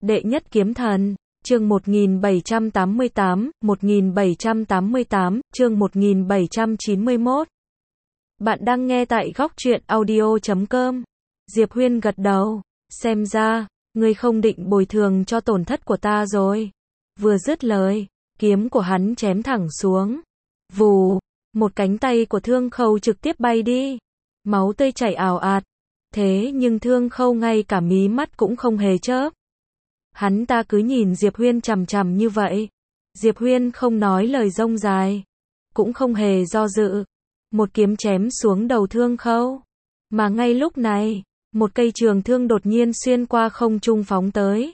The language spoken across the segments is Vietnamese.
Đệ nhất kiếm thần, chương 1788, chương 1791. Bạn đang nghe tại góc truyện audio.com. Diệp Huyên gật đầu, xem ra, ngươi không định bồi thường cho tổn thất của ta rồi. Vừa dứt lời, kiếm của hắn chém thẳng xuống. Vù, một cánh tay của Thương Khâu trực tiếp bay đi. Máu tươi chảy ào ạt. Thế nhưng Thương Khâu ngay cả mí mắt cũng không hề chớp. Hắn ta cứ nhìn Diệp Huyên chằm chằm như vậy. Diệp Huyên không nói lời rông dài, cũng không hề do dự. Một kiếm chém xuống đầu Thương Khâu. Mà ngay lúc này, một cây trường thương đột nhiên xuyên qua không trung phóng tới.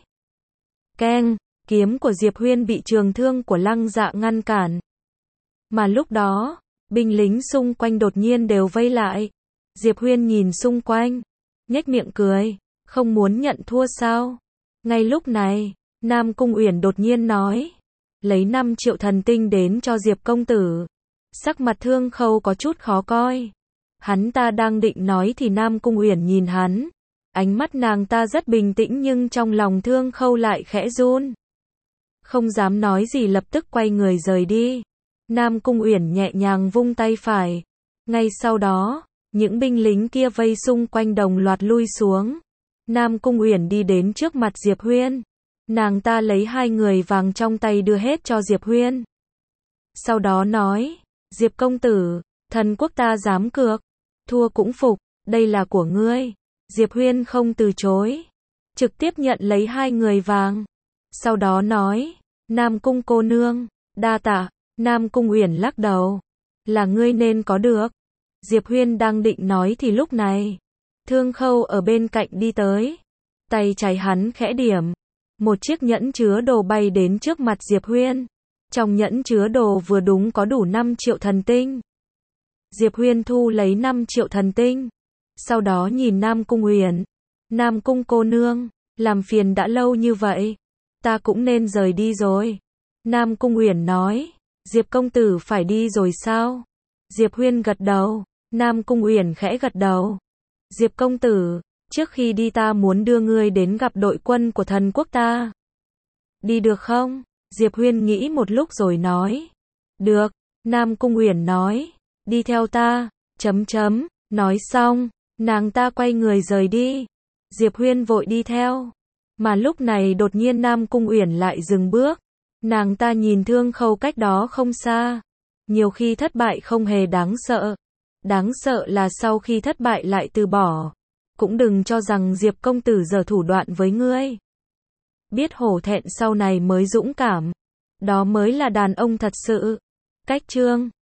Keng, kiếm của Diệp Huyên bị trường thương của Lăng Dạ ngăn cản. Mà lúc đó, binh lính xung quanh đột nhiên đều vây lại. Diệp Huyên nhìn xung quanh, nhếch miệng cười, không muốn nhận thua sao? Ngay lúc này, Nam Cung Uyển đột nhiên nói, lấy 5 triệu thần tinh đến cho Diệp công tử. Sắc mặt Thương Khâu có chút khó coi. Hắn ta đang định nói thì Nam Cung Uyển nhìn hắn. Ánh mắt nàng ta rất bình tĩnh nhưng trong lòng Thương Khâu lại khẽ run. Không dám nói gì lập tức quay người rời đi. Nam Cung Uyển nhẹ nhàng vung tay phải. Ngay sau đó, những binh lính kia vây xung quanh đồng loạt lui xuống. Nam Cung Uyển đi đến trước mặt Diệp Huyên. Nàng ta lấy 2 người vàng trong tay đưa hết cho Diệp Huyên. Sau đó nói, Diệp công tử, thần quốc ta dám cược, thua cũng phục, đây là của ngươi. Diệp Huyên không từ chối, trực tiếp nhận lấy 2 người vàng. Sau đó nói, Nam Cung cô nương, đa tạ. Nam Cung Uyển lắc đầu, là ngươi nên có được. Diệp Huyên đang định nói thì lúc này, Thương Khâu ở bên cạnh đi tới. Tay trái hắn khẽ điểm. Một chiếc nhẫn chứa đồ bay đến trước mặt Diệp Huyên. Trong nhẫn chứa đồ vừa đúng có đủ 5 triệu thần tinh. Diệp Huyên thu lấy 5 triệu thần tinh. Sau đó nhìn Nam Cung Uyển. Nam Cung cô nương, làm phiền đã lâu như vậy. Ta cũng nên rời đi rồi. Nam Cung Uyển nói, Diệp công tử phải đi rồi sao? Diệp Huyên gật đầu. Nam Cung Uyển khẽ gật đầu. Diệp công tử, trước khi đi ta muốn đưa ngươi đến gặp đội quân của thần quốc ta. Đi được không? Diệp Huyên nghĩ một lúc rồi nói. Được. Nam Cung Uyển nói, đi theo ta. Nói xong, nàng ta quay người rời đi. Diệp Huyên vội đi theo. Mà lúc này đột nhiên Nam Cung Uyển lại dừng bước. Nàng ta nhìn Thương Khâu cách đó không xa. Nhiều khi thất bại không hề đáng sợ. Đáng sợ là sau khi thất bại lại từ bỏ. Cũng đừng cho rằng Diệp công tử giở thủ đoạn với ngươi. Biết hổ thẹn sau này mới dũng cảm. Đó mới là đàn ông thật sự. Cách chương